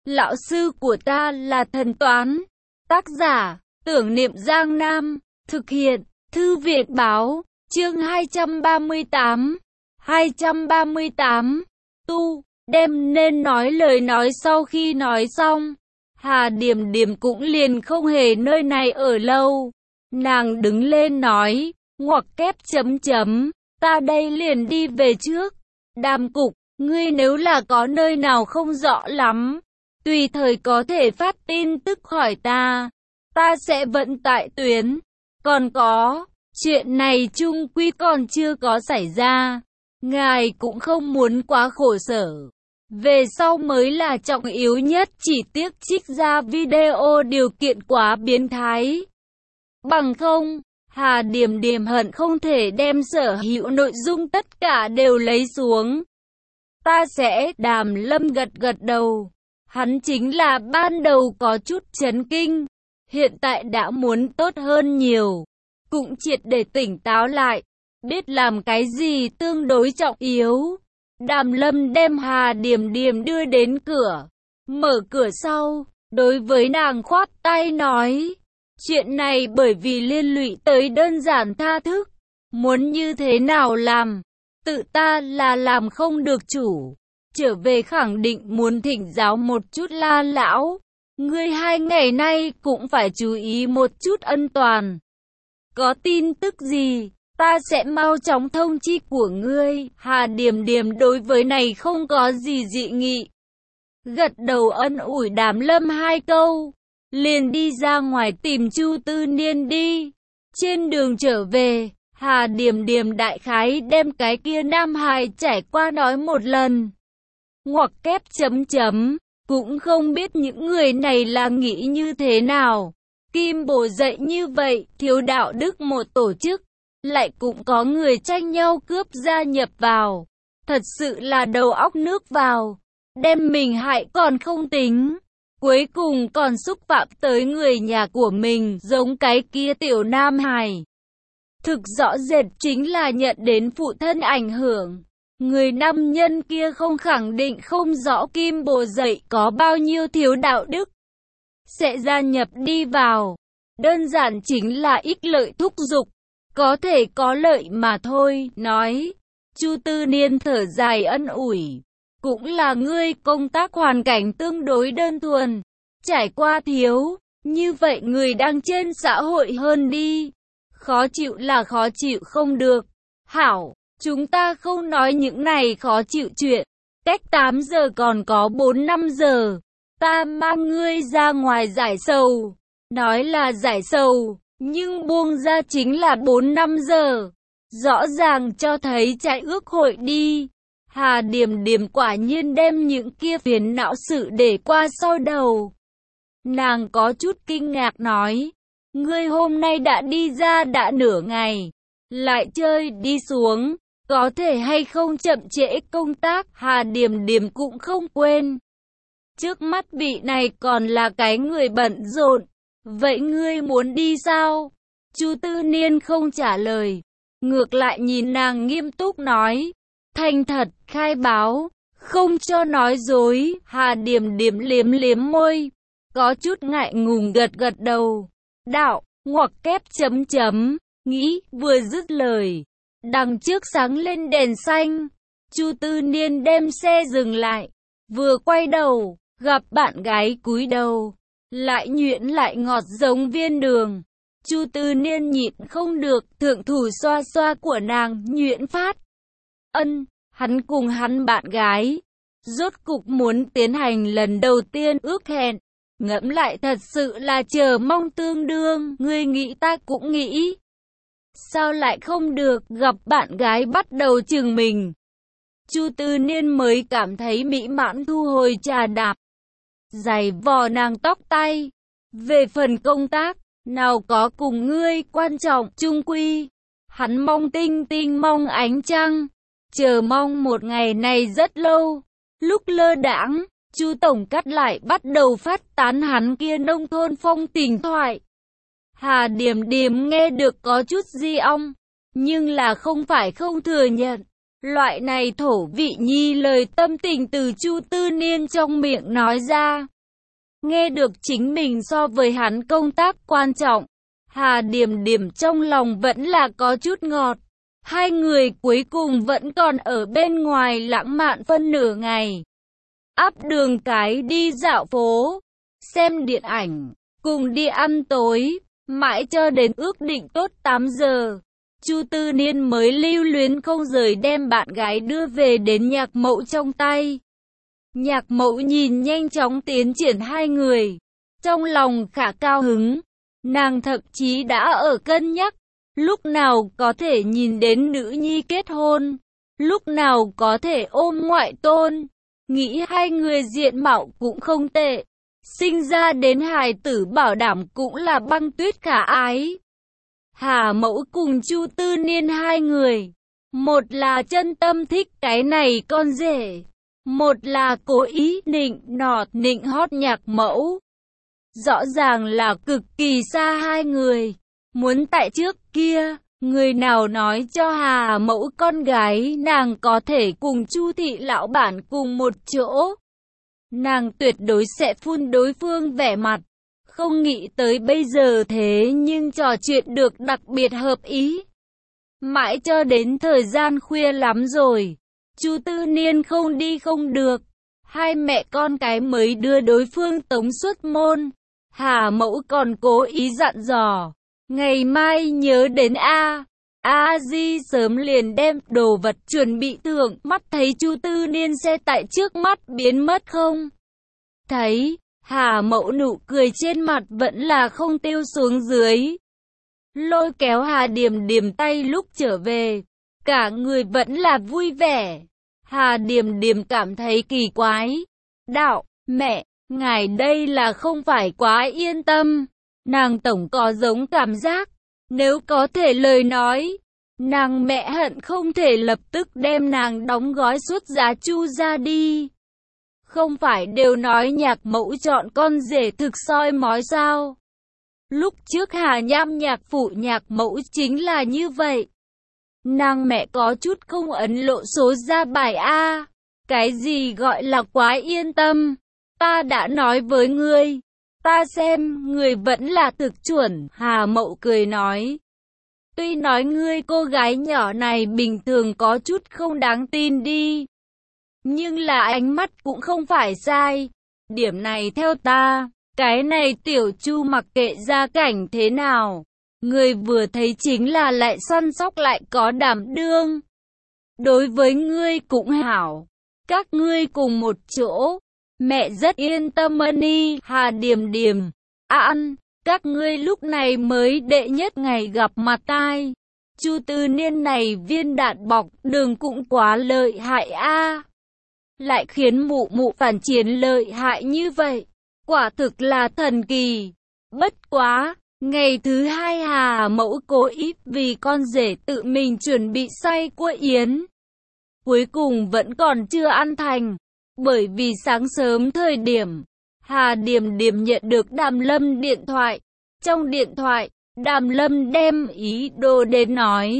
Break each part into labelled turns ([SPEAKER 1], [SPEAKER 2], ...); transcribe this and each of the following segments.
[SPEAKER 1] Lão sư của ta là thần toán. Tác giả, Tưởng Niệm Giang Nam. Thực hiện, Thư viện Báo. Chương 238. 238. Tu, đem nên nói lời nói sau khi nói xong. Hà Điềm Điềm cũng liền không hề nơi này ở lâu. Nàng đứng lên nói, ngoặc kép chấm chấm, ta đây liền đi về trước. Đàm Cục, ngươi nếu là có nơi nào không rõ lắm, tùy thời có thể phát tin tức hỏi ta sẽ vận tại tuyến. Còn có, chuyện này chung quy còn chưa có xảy ra, ngài cũng không muốn quá khổ sở. Về sau mới là trọng yếu nhất, chỉ tiếc trích ra video điều kiện quá biến thái. Bằng không, Hà Điềm Điềm hận không thể đem sở hữu nội dung tất cả đều lấy xuống. Ta sẽ, Đàm Lâm gật gật đầu. Hắn chính là ban đầu có chút chấn kinh, hiện tại đã muốn tốt hơn nhiều, cũng triệt để tỉnh táo lại, biết làm cái gì tương đối trọng yếu. Đàm Lâm đem Hà Điềm Điềm đưa đến cửa, mở cửa sau, đối với nàng khoát tay nói, chuyện này bởi vì liên lụy tới đơn giản tha thức, muốn như thế nào làm, tự ta là làm không được chủ. Trở về khẳng định muốn thỉnh giáo một chút La lão, ngươi 2 ngày nay cũng phải chú ý một chút an toàn. Có tin tức gì, ta sẽ mau chóng thông chi của ngươi. Hà Điềm Điềm đối với này không có gì dị nghị, gật đầu ân ủi Đàm Lâm 2 câu, liền đi ra ngoài tìm Chu Tư Niên đi. Trên đường trở về, Hà Điềm Điềm đại khái đem cái kia Nam Hải trải qua nói một lần. Ngoặc kép chấm chấm, cũng không biết những người này là nghĩ như thế nào. Kim Bồ dạy như vậy, thiếu đạo đức một tổ chức, lại cũng có người tranh nhau cướp gia nhập vào. Thật sự là đầu óc nước vào, đem mình hại còn không tính, cuối cùng còn xúc phạm tới người nhà của mình, giống cái kia tiểu Nam Hải. Thực rõ rệt chính là nhận đến phụ thân ảnh hưởng. Người nam nhân kia không khẳng định không rõ Kim Bồ dạy có bao nhiêu thiếu đạo đức, sẽ gia nhập đi vào. Đơn giản chính là ích lợi thúc giục, có thể có lợi mà thôi. Nói, Chu Tư Niên thở dài ân ủi, cũng là ngươi công tác hoàn cảnh tương đối đơn thuần, trải qua thiếu, như vậy người đang trên xã hội hơn đi. Khó chịu là khó chịu không được. Hảo, chúng ta không nói những này khó chịu chuyện. Cách 8 giờ còn có 4-5 giờ. Ta mang ngươi ra ngoài giải sầu. Nói là giải sầu, nhưng buông ra chính là 4-5 giờ. Rõ ràng cho thấy chạy ước hội đi. Hà Điềm Điềm quả nhiên đem những kia phiền não sự để qua sau đầu. Nàng có chút kinh ngạc nói, ngươi hôm nay đã đi ra đã nửa ngày, lại chơi đi xuống, có thể hay không chậm trễ công tác. Hà Điềm Điềm cũng không quên, trước mắt vị này còn là cái người bận rộn. Vậy ngươi muốn đi sao? Chu Tư Niên không trả lời, ngược lại nhìn nàng nghiêm túc nói, thành thật khai báo, không cho nói dối. Hà Điềm Điềm liếm liếm môi, có chút ngại ngùng gật gật đầu. Đạo, ngoặc kép chấm chấm, nghĩ, vừa dứt lời, đằng trước sáng lên đèn xanh. Chu Tư Niên đem xe dừng lại, vừa quay đầu, gặp bạn gái cúi đầu, lại nhuyễn lại ngọt giống viên đường. Chu Tư Niên nhịn không được, thượng thủ xoa xoa của nàng, nhuyễn phát. Hắn cùng hắn bạn gái, rốt cục muốn tiến hành lần đầu tiên ước hẹn. Ngẫm lại thật sự là chờ mong tương đương, ngươi nghĩ ta cũng nghĩ. Sao lại không được, gặp bạn gái bắt đầu chừng mình. Chu Tư Niên mới cảm thấy mỹ mãn thu hồi trà đạp, giày vò nàng tóc tay. Về phần công tác, nào có cùng ngươi quan trọng, chung quy. Hắn mong tinh tinh mong ánh trăng, chờ mong một ngày này rất lâu. Lúc lơ đãng, Chu tổng cắt lại bắt đầu phát tán hắn kia nông thôn phong tình thoại. Hà Điềm Điềm nghe được có chút di ong, nhưng là không phải không thừa nhận. Loại này thổ vị nhi lời tâm tình từ Chu Tư Niên trong miệng nói ra. Nghe được chính mình so với hắn công tác quan trọng, Hà Điểm Điểm trong lòng vẫn là có chút ngọt. Hai người cuối cùng vẫn còn ở bên ngoài lãng mạn phân nửa ngày. Áp đường cái đi dạo phố, xem điện ảnh, cùng đi ăn tối, mãi cho đến ước định tốt 8 giờ. Chu Tư Niên mới lưu luyến không rời đem bạn gái đưa về đến Nhạc Mẫu trong tay. Nhạc Mẫu nhìn nhanh chóng tiến triển hai người, trong lòng khá cao hứng. Nàng thậm chí đã ở cân nhắc, lúc nào có thể nhìn đến nữ nhi kết hôn, lúc nào có thể ôm ngoại tôn. Nghĩ hai người diện mạo cũng không tệ, sinh ra đến hài tử bảo đảm cũng là băng tuyết khả ái. Hà Mẫu cùng Chu Tư Niên hai người, một là chân tâm thích cái này con rể, một là cố ý nịnh hót Nhạc Mẫu. Rõ ràng là cực kỳ xa hai người. Muốn tại trước kia, người nào nói cho Hà Mẫu con gái nàng có thể cùng Chu thị lão bản cùng một chỗ, nàng tuyệt đối sẽ phun đối phương vẻ mặt. Không nghĩ tới bây giờ thế nhưng trò chuyện được đặc biệt hợp ý. Mãi cho đến thời gian khuya lắm rồi, Chu Tư Niên không đi không được, hai mẹ con cái mới đưa đối phương tống xuất môn. Hà Mẫu còn cố ý dặn dò, ngày mai nhớ đến A Di sớm liền đem đồ vật chuẩn bị thưởng. Mắt thấy Chu Tư Niên xe tại trước mắt biến mất không thấy, Hà Mẫu nụ cười trên mặt vẫn là không tiêu xuống dưới. Lôi kéo Hà Điểm Điểm tay lúc trở về, cả người vẫn là vui vẻ. Hà Điểm Điểm cảm thấy kỳ quái, đạo, mẹ, ngài đây là không phải quá yên tâm. Nàng tổng có giống cảm giác, nếu có thể lời nói, nàng mẹ hận không thể lập tức đem nàng đóng gói xuất giá Chu ra đi. Không phải đều nói Nhạc Mẫu chọn con rể thực soi mói sao? Lúc trước Hà Nham nhạc phụ Nhạc Mẫu chính là như vậy. Nàng mẹ có chút không ấn lộ số ra bài A. Cái gì gọi là quá yên tâm? Ta đã nói với ngươi, ta xem người vẫn là thực chuẩn. Hà Mẫu cười nói, tuy nói ngươi cô gái nhỏ này bình thường có chút không đáng tin đi, nhưng là ánh mắt cũng không phải sai. Điểm này theo ta, cái này tiểu Chu mặc kệ gia cảnh thế nào, người vừa thấy chính là lại săn sóc lại có đảm đương. Đối với ngươi cũng hảo, các ngươi cùng một chỗ, mẹ rất yên tâm ân. Hà Điểm Điểm, An, các ngươi lúc này mới đệ nhất ngày gặp mặt tai. Chu Tư Niên này viên đạn bọc đường cũng quá lợi hại a. Lại khiến mụ mụ phản chiến lợi hại như vậy, quả thực là thần kỳ. Bất quá, ngày thứ hai Hà Mẫu cố ý vì con rể tự mình chuẩn bị xay cua yến. Cuối cùng vẫn còn chưa ăn thành, bởi vì sáng sớm thời điểm, Hà Điểm Điểm nhận được Đàm Lâm điện thoại. Trong điện thoại, Đàm Lâm đem ý đồ đến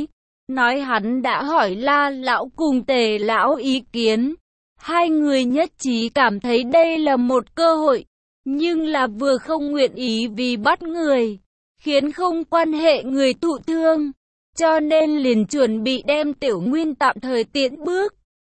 [SPEAKER 1] nói hắn đã hỏi La lão cùng Tề lão ý kiến. Hai người nhất trí cảm thấy đây là một cơ hội, nhưng là vừa không nguyện ý vì bắt người, khiến không quan hệ người thụ thương, cho nên liền chuẩn bị đem Tiểu Nguyên tạm thời tiễn bước.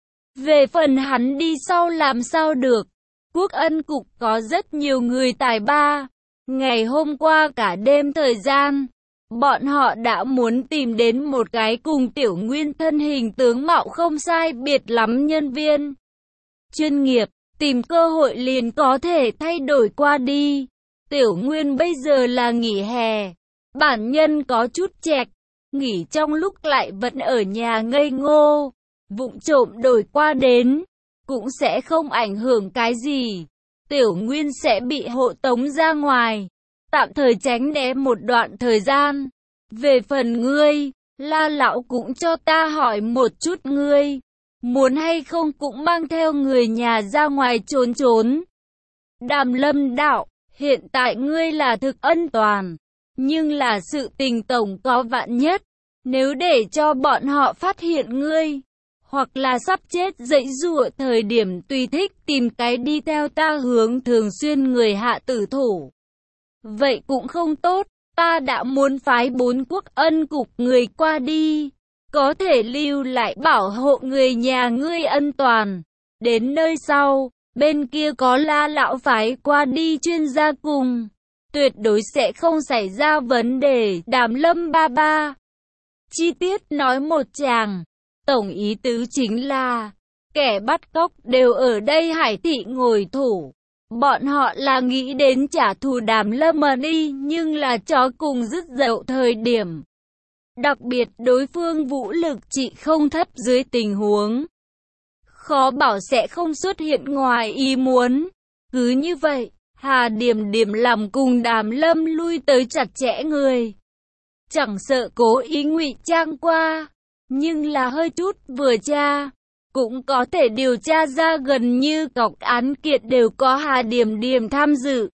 [SPEAKER 1] Về phần hắn đi sau làm sao được, Quốc Ân Cục có rất nhiều người tài ba. Ngày hôm qua cả đêm thời gian, bọn họ đã muốn tìm đến một cái cùng Tiểu Nguyên thân hình tướng mạo không sai biệt lắm nhân viên chuyên nghiệp, tìm cơ hội liền có thể thay đổi qua đi. Tiểu Nguyên bây giờ là nghỉ hè, bản nhân có chút chệch, nghỉ trong lúc lại vẫn ở nhà ngây ngô, vụng trộm đổi qua đến, cũng sẽ không ảnh hưởng cái gì. Tiểu Nguyên sẽ bị hộ tống ra ngoài, tạm thời tránh né một đoạn thời gian. Về phần ngươi, La lão cũng cho ta hỏi một chút ngươi, muốn hay không cũng mang theo người nhà ra ngoài trốn trốn. Đàm Lâm đạo, hiện tại ngươi là thực an toàn, nhưng là sự tình tổng có vạn nhất, nếu để cho bọn họ phát hiện ngươi, hoặc là sắp chết giãy giụa thời điểm tùy thích tìm cái đi theo ta hướng thường xuyên người hạ tử thủ. Vậy cũng không tốt, ta đã muốn phái 4 quốc ân cục người qua đi, có thể lưu lại bảo hộ người nhà ngươi an toàn. Đến nơi sau, bên kia có La lão phái qua đi chuyên gia cùng, tuyệt đối sẽ không xảy ra vấn đề. Đàm Lâm ba ba chi tiết nói một tràng, tổng ý tứ chính là kẻ bắt cóc đều ở đây Hải thị ngồi thủ. Bọn họ là nghĩ đến trả thù Đàm Lâm mà đi, nhưng là chó cùng dứt dậu thời điểm. Đặc biệt đối phương vũ lực trị không thấp dưới tình huống, khó bảo sẽ không xuất hiện ngoài ý muốn. Cứ như vậy, Hà Điểm Điểm làm cùng Đàm Lâm lui tới chặt chẽ người. Chẳng sợ cố ý ngụy trang qua, nhưng là hơi chút vừa tra, cũng có thể điều tra ra gần như cọc án kiện đều có Hà Điểm Điểm tham dự.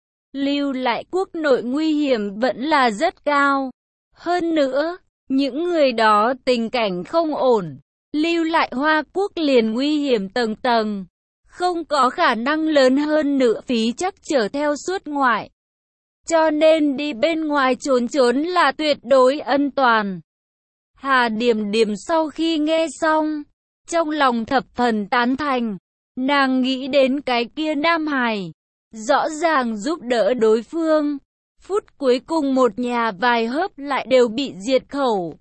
[SPEAKER 1] Lưu lại quốc nội nguy hiểm vẫn là rất cao. Hơn nữa, những người đó tình cảnh không ổn, lưu lại Hoa Quốc liền nguy hiểm tầng tầng, không có khả năng lớn hơn nữa phí chắc chở theo xuất ngoại. Cho nên đi bên ngoài trốn trốn là tuyệt đối an toàn. Hà Điểm Điểm sau khi nghe xong, trong lòng thập phần tán thành. Nàng nghĩ đến cái kia Nam Hải, rõ ràng giúp đỡ đối phương. Phút cuối cùng một nhà vài hớp lại đều bị diệt khẩu.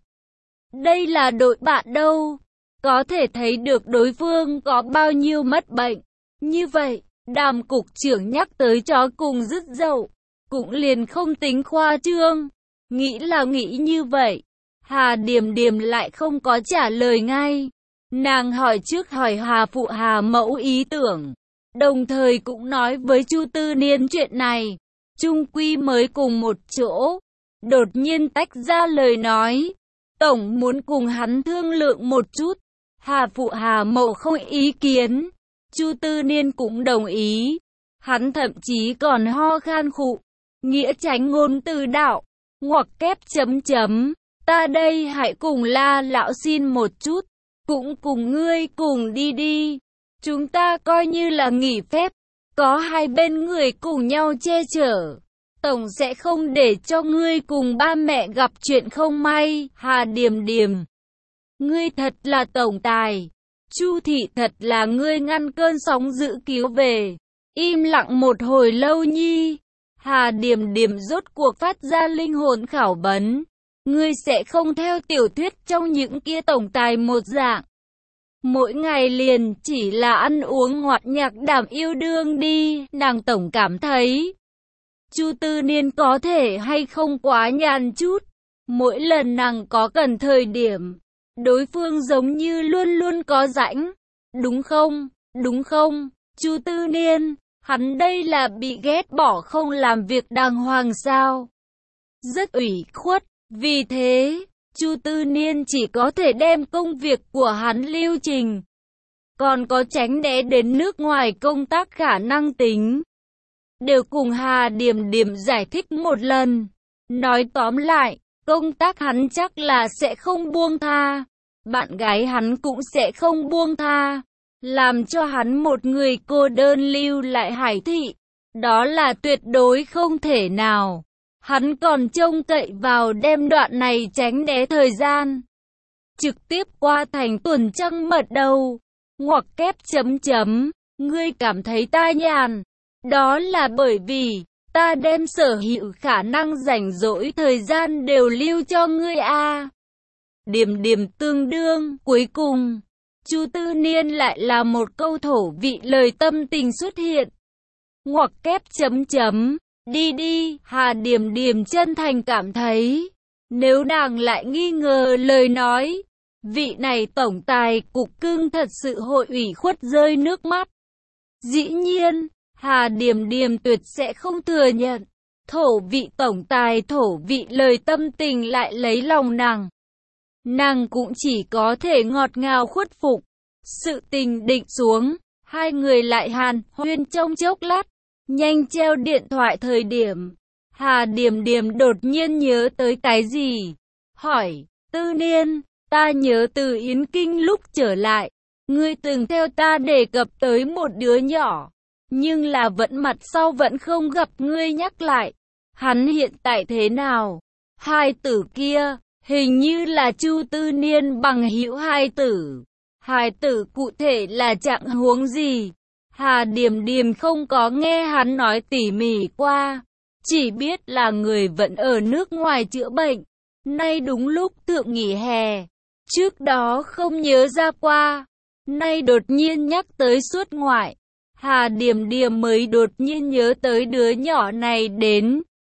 [SPEAKER 1] Đây là đội bạn đâu, có thể thấy được đối phương có bao nhiêu mất bệnh. Như vậy, Đàm cục trưởng nhắc tới chó cùng dứt dậu, cũng liền không tính khoa trương. Nghĩ là nghĩ như vậy, Hà Điểm Điểm lại không có trả lời ngay. Nàng hỏi trước hỏi Hà phụ Hà mẫu ý tưởng, đồng thời cũng nói với Chu Tư Niên chuyện này. Chung quy mới cùng một chỗ, đột nhiên tách ra lời nói. Tổng muốn cùng hắn thương lượng một chút. Hà phụ Hà mẫu không ý kiến, Chu Tư Niên cũng đồng ý. Hắn thậm chí còn ho khan khụ, nghĩa tránh ngôn từ đạo, ngoặc kép chấm chấm. Ta đây hãy cùng La lão xin một chút, cũng cùng ngươi cùng đi đi. Chúng ta coi như là nghỉ phép, có hai bên người cùng nhau che chở. Tổng sẽ không để cho ngươi cùng ba mẹ gặp chuyện không may. Hà Điểm Điểm, ngươi thật là tổng tài. Chu thị thật là ngươi ngăn cơn sóng dữ cứu về. Im lặng một hồi lâu nhi, Hà Điểm Điểm rốt cuộc phát ra linh hồn khảo vấn. Ngươi sẽ không theo tiểu thuyết trong những kia tổng tài một dạng, mỗi ngày liền chỉ là ăn uống ngọt nhạc đảm yêu đương đi. Nàng tổng cảm thấy Chu Tư Niên có thể hay không quá nhàn chút. Mỗi lần nàng có cần thời điểm, đối phương giống như luôn luôn có rãnh. Đúng không? Đúng không? Chu Tư Niên, hắn đây là bị ghét bỏ không làm việc đàng hoàng sao? Rất ủy khuất. Vì thế, Chu Tư Niên chỉ có thể đem công việc của hắn lưu trình, còn có tránh né đến nước ngoài công tác khả năng tính, đều cùng Hà Điểm Điểm giải thích một lần. Nói tóm lại, công tác hắn chắc là sẽ không buông tha, bạn gái hắn cũng sẽ không buông tha, làm cho hắn một người cô đơn lưu lại Hải thị, đó là tuyệt đối không thể nào. Hắn còn trông cậy vào đem đoạn này tránh né thời gian, trực tiếp qua thành tuần trăng mật đầu, ngoặc kép chấm chấm. Ngươi cảm thấy ta nhàn, đó là bởi vì ta đem sở hữu khả năng rảnh rỗi thời gian đều lưu cho ngươi a. Điểm điểm tương đương. Cuối cùng, Chu Tư Niên lại là một câu thổ vị lời tâm tình xuất hiện, ngoặc kép chấm chấm. Đi đi. Hà Điểm Điểm chân thành cảm thấy, nếu nàng lại nghi ngờ lời nói, vị này tổng tài cục cưng thật sự hội ủy khuất rơi nước mắt. Dĩ nhiên, Hà Điểm Điểm tuyệt sẽ không thừa nhận, thổ vị tổng tài thổ vị lời tâm tình lại lấy lòng nàng. Nàng cũng chỉ có thể ngọt ngào khuất phục. Sự tình định xuống, hai người lại hàn huyên trong chốc lát. Nhanh treo điện thoại thời điểm, Hà Điểm Điểm đột nhiên nhớ tới cái gì, hỏi, Tư Niên, Ta nhớ từ Yến Kinh lúc trở lại, ngươi từng theo ta đề cập tới một đứa nhỏ, nhưng là vẫn mặt sau vẫn không gặp ngươi nhắc lại. Hắn hiện tại thế nào? Hai tử kia, hình như là Chu Tư Niên bằng hữu hai tử. Hai tử cụ thể là trạng huống gì? Hà Điềm Điềm không có nghe hắn nói tỉ mỉ qua, chỉ biết là người vẫn ở nước ngoài chữa bệnh. Nay đúng lúc thượng nghỉ hè, trước đó không nhớ ra qua, nay đột nhiên nhắc tới xuất ngoại. Hà Điềm Điềm mới đột nhiên nhớ tới đứa nhỏ này đến.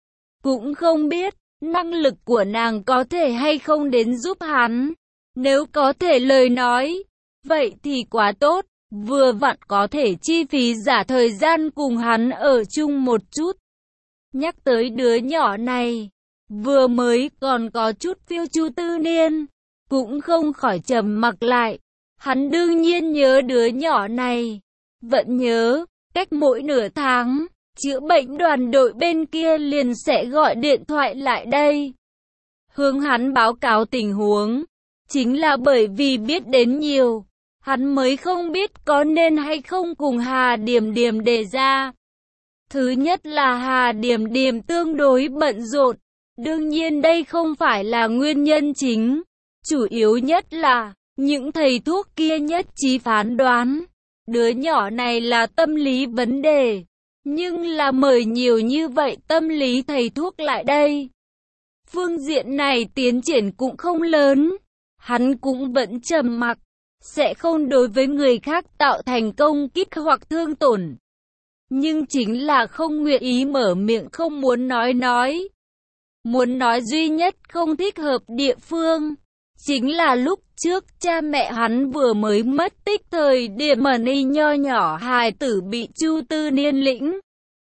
[SPEAKER 1] Cũng không biết, năng lực của nàng có thể hay không đến giúp hắn. Nếu có thể lời nói, vậy thì quá tốt, vừa vặn có thể chi phí giả thời gian cùng hắn ở chung một chút. Nhắc tới đứa nhỏ này, vừa mới còn có chút phiêu Chu Tư Niên, cũng không khỏi trầm mặc lại. Hắn đương nhiên nhớ đứa nhỏ này, vẫn nhớ, cách mỗi nửa tháng, chữa bệnh đoàn đội bên kia liền sẽ gọi điện thoại lại đây, hướng hắn báo cáo tình huống. Chính là bởi vì biết đến nhiều, hắn mới không biết có nên hay không cùng Hà Điềm Điềm đề ra. Thứ nhất là Hà Điềm Điềm tương đối bận rộn, đương nhiên đây không phải là nguyên nhân chính. Chủ yếu nhất là, những thầy thuốc kia nhất trí phán đoán, đứa nhỏ này là tâm lý vấn đề. Nhưng là mời nhiều như vậy tâm lý thầy thuốc lại đây, phương diện này tiến triển cũng không lớn. Hắn cũng vẫn trầm mặc, sẽ không đối với người khác tạo thành công kích hoặc thương tổn. Nhưng chính là không nguyện ý mở miệng, không muốn nói. Muốn nói duy nhất không thích hợp địa phương, chính là lúc trước cha mẹ hắn vừa mới mất tích thời điểm mà ni nho nhỏ hài tử bị Chu Tư Niên lĩnh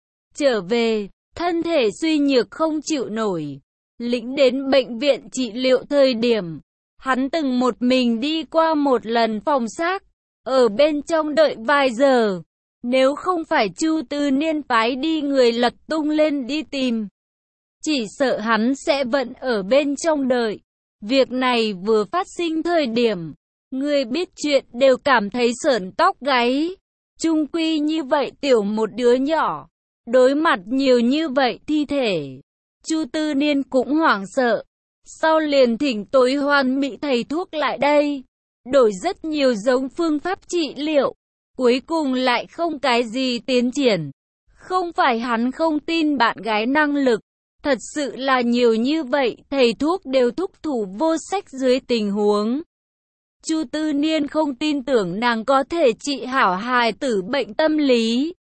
[SPEAKER 1] trở về, thân thể suy nhược không chịu nổi, lĩnh đến bệnh viện trị liệu thời điểm. Hắn từng một mình đi qua một lần phòng xác, ở bên trong đợi vài giờ. Nếu không phải Chu Tư Niên phái đi người lật tung lên đi tìm, chỉ sợ hắn sẽ vẫn ở bên trong đợi. Việc này vừa phát sinh thời điểm, người biết chuyện đều cảm thấy sởn tóc gáy. Chung quy như vậy tiểu một đứa nhỏ, đối mặt nhiều như vậy thi thể, Chu Tư Niên cũng hoảng sợ. Sau liền thỉnh tối hoàn mỹ thầy thuốc lại đây, đổi rất nhiều giống phương pháp trị liệu, cuối cùng lại không cái gì tiến triển. Không phải hắn không tin bạn gái năng lực, thật sự là nhiều như vậy thầy thuốc đều thúc thủ vô sách dưới tình huống. Chu Tư Niên không tin tưởng nàng có thể trị hảo hài tử bệnh tâm lý.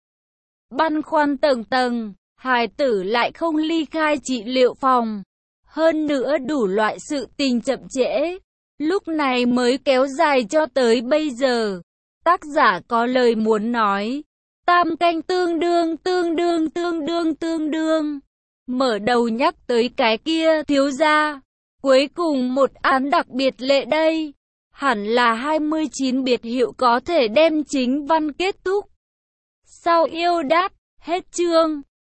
[SPEAKER 1] Băn khoăn tầng tầng, hài tử lại không ly khai trị liệu phòng. Hơn nữa đủ loại sự tình chậm trễ, lúc này mới kéo dài cho tới bây giờ. Tác giả có lời muốn nói, tam canh tương đương. Mở đầu nhắc tới cái kia thiếu gia. Cuối cùng một án đặc biệt lệ đây. Hẳn là 29 biệt hiệu có thể đem chính văn kết thúc. Sau yêu đáp, hết chương.